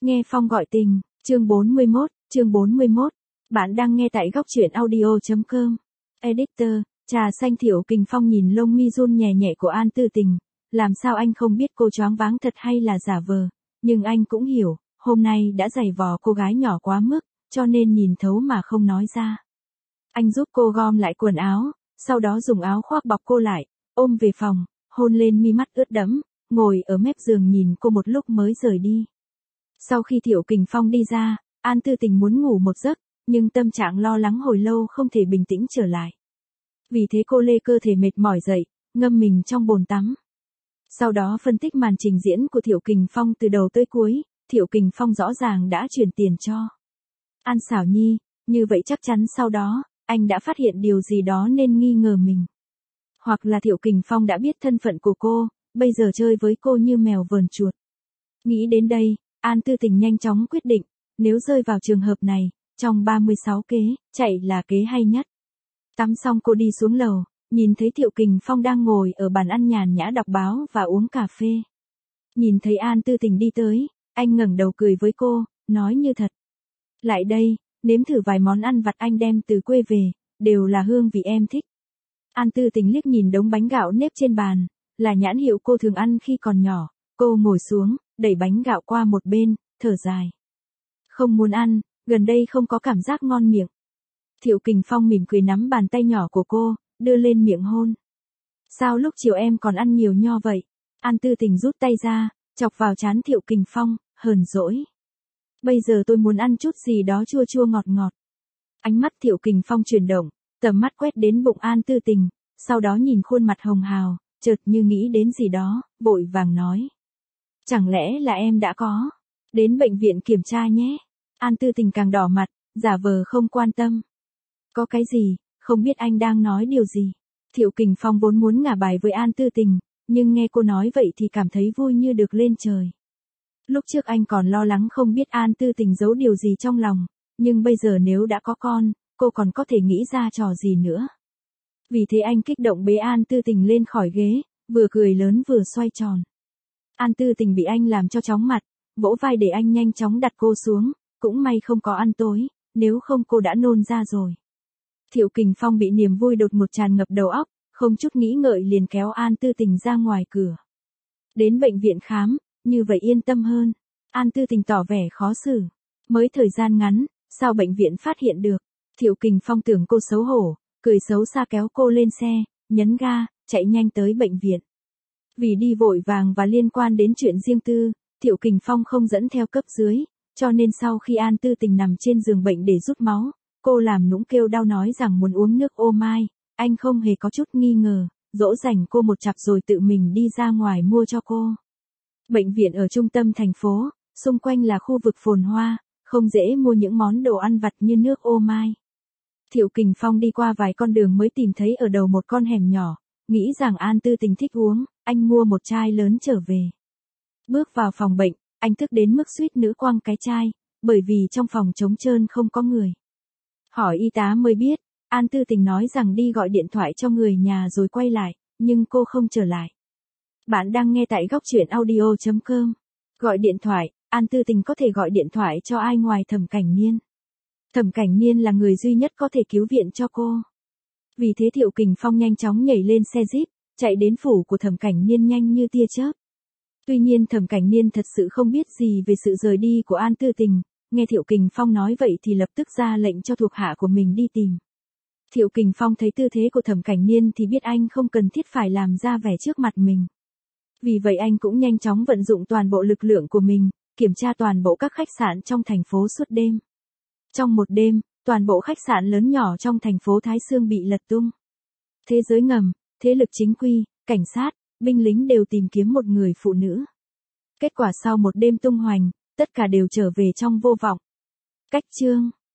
Nghe phong gọi tình, chương 41. Bạn đang nghe tại góc truyện audio.com. Editor, trà xanh Thiệu Kình Phong nhìn lông mi run nhẹ nhẹ của An Tư Tình, làm sao anh không biết cô choáng váng thật hay là giả vờ, nhưng anh cũng hiểu, hôm nay đã giày vò cô gái nhỏ quá mức, cho nên nhìn thấu mà không nói ra. Anh giúp cô gom lại quần áo, sau đó dùng áo khoác bọc cô lại, ôm về phòng, hôn lên mi mắt ướt đẫm, ngồi ở mép giường nhìn cô một lúc mới rời đi. Sau khi Thiệu Kình Phong đi ra, An Tư Tình muốn ngủ một giấc, nhưng tâm trạng lo lắng hồi lâu không thể bình tĩnh trở lại. Vì thế cô lê cơ thể mệt mỏi dậy, ngâm mình trong bồn tắm. Sau đó phân tích màn trình diễn của Thiệu Kình Phong từ đầu tới cuối, Thiệu Kình Phong rõ ràng đã chuyển tiền cho An Xảo Nhi, như vậy chắc chắn sau đó, anh đã phát hiện điều gì đó nên nghi ngờ mình. Hoặc là Thiệu Kình Phong đã biết thân phận của cô, bây giờ chơi với cô như mèo vờn chuột. Nghĩ đến đây, An Tư Tình nhanh chóng quyết định, nếu rơi vào trường hợp này, trong 36 kế, chạy là kế hay nhất. Tắm xong cô đi xuống lầu, nhìn thấy Thiệu Kình Phong đang ngồi ở bàn ăn nhàn nhã đọc báo và uống cà phê. Nhìn thấy An Tư Tình đi tới, anh ngẩng đầu cười với cô, nói như thật. Lại đây, nếm thử vài món ăn vặt anh đem từ quê về, đều là hương vị em thích. An Tư Tình liếc nhìn đống bánh gạo nếp trên bàn, là nhãn hiệu cô thường ăn khi còn nhỏ, cô ngồi xuống, đẩy bánh gạo qua một bên, thở dài. Không muốn ăn, gần đây không có cảm giác ngon miệng. Thiệu Kình Phong mỉm cười nắm bàn tay nhỏ của cô, đưa lên miệng hôn. Sao lúc chiều em còn ăn nhiều nho vậy? An Tư Tình rút tay ra, chọc vào trán Thiệu Kình Phong, hờn dỗi. Bây giờ tôi muốn ăn chút gì đó chua chua ngọt ngọt. Ánh mắt Thiệu Kình Phong chuyển động, tầm mắt quét đến bụng An Tư Tình, sau đó nhìn khuôn mặt hồng hào, chợt như nghĩ đến gì đó, vội vàng nói. Chẳng lẽ là em đã có đến bệnh viện kiểm tra nhé? An Tư Tình càng đỏ mặt, giả vờ không quan tâm. Có cái gì, không biết anh đang nói điều gì. Thiệu Kình Phong vốn muốn ngả bài với An Tư Tình, nhưng nghe cô nói vậy thì cảm thấy vui như được lên trời. Lúc trước anh còn lo lắng không biết An Tư Tình giấu điều gì trong lòng, nhưng bây giờ nếu đã có con, cô còn có thể nghĩ ra trò gì nữa. Vì thế anh kích động bế An Tư Tình lên khỏi ghế, vừa cười lớn vừa xoay tròn. An Tư Tình bị anh làm cho chóng mặt, vỗ vai để anh nhanh chóng đặt cô xuống, cũng may không có ăn tối, nếu không cô đã nôn ra rồi. Thiệu Kình Phong bị niềm vui đột ngột tràn ngập đầu óc, không chút nghĩ ngợi liền kéo An Tư Tình ra ngoài cửa. Đến bệnh viện khám, như vậy yên tâm hơn. An Tư Tình tỏ vẻ khó xử. Mới thời gian ngắn, sao bệnh viện phát hiện được? Thiệu Kình Phong tưởng cô xấu hổ, cười xấu xa kéo cô lên xe, nhấn ga, chạy nhanh tới bệnh viện. Vì đi vội vàng và liên quan đến chuyện riêng tư, Thiệu Kình Phong không dẫn theo cấp dưới, cho nên sau khi An Tư Tình nằm trên giường bệnh để rút máu, cô làm nũng kêu đau nói rằng muốn uống nước ô mai, anh không hề có chút nghi ngờ, dỗ dành cô một chặp rồi tự mình đi ra ngoài mua cho cô. Bệnh viện ở trung tâm thành phố, xung quanh là khu vực phồn hoa, không dễ mua những món đồ ăn vặt như nước ô mai. Thiệu Kình Phong đi qua vài con đường mới tìm thấy ở đầu một con hẻm nhỏ, nghĩ rằng An Tư Tình thích uống, anh mua một chai lớn trở về. Bước vào phòng bệnh, anh thức đến mức suýt nữa quăng cái chai, bởi vì trong phòng trống trơn không có người. Hỏi y tá mới biết, An Tư Tình nói rằng đi gọi điện thoại cho người nhà rồi quay lại, nhưng cô không trở lại. Bạn đang nghe tại góc truyện audio.com. Gọi điện thoại, An Tư Tình có thể gọi điện thoại cho ai ngoài Thẩm Cảnh Niên. Thẩm Cảnh Niên là người duy nhất có thể cứu viện cho cô. Vì thế Thiệu Kình Phong nhanh chóng nhảy lên xe jeep, chạy đến phủ của Thẩm Cảnh Niên nhanh như tia chớp. Tuy nhiên Thẩm Cảnh Niên thật sự không biết gì về sự rời đi của An Tư Tình, nghe Thiệu Kình Phong nói vậy thì lập tức ra lệnh cho thuộc hạ của mình đi tìm. Thiệu Kình Phong thấy tư thế của Thẩm Cảnh Niên thì biết anh không cần thiết phải làm ra vẻ trước mặt mình. Vì vậy anh cũng nhanh chóng vận dụng toàn bộ lực lượng của mình, kiểm tra toàn bộ các khách sạn trong thành phố suốt đêm. Trong một đêm, toàn bộ khách sạn lớn nhỏ trong thành phố Thái Sương bị lật tung. Thế giới ngầm, thế lực chính quy, cảnh sát, binh lính đều tìm kiếm một người phụ nữ. Kết quả sau một đêm tung hoành, tất cả đều trở về trong vô vọng. Cách chương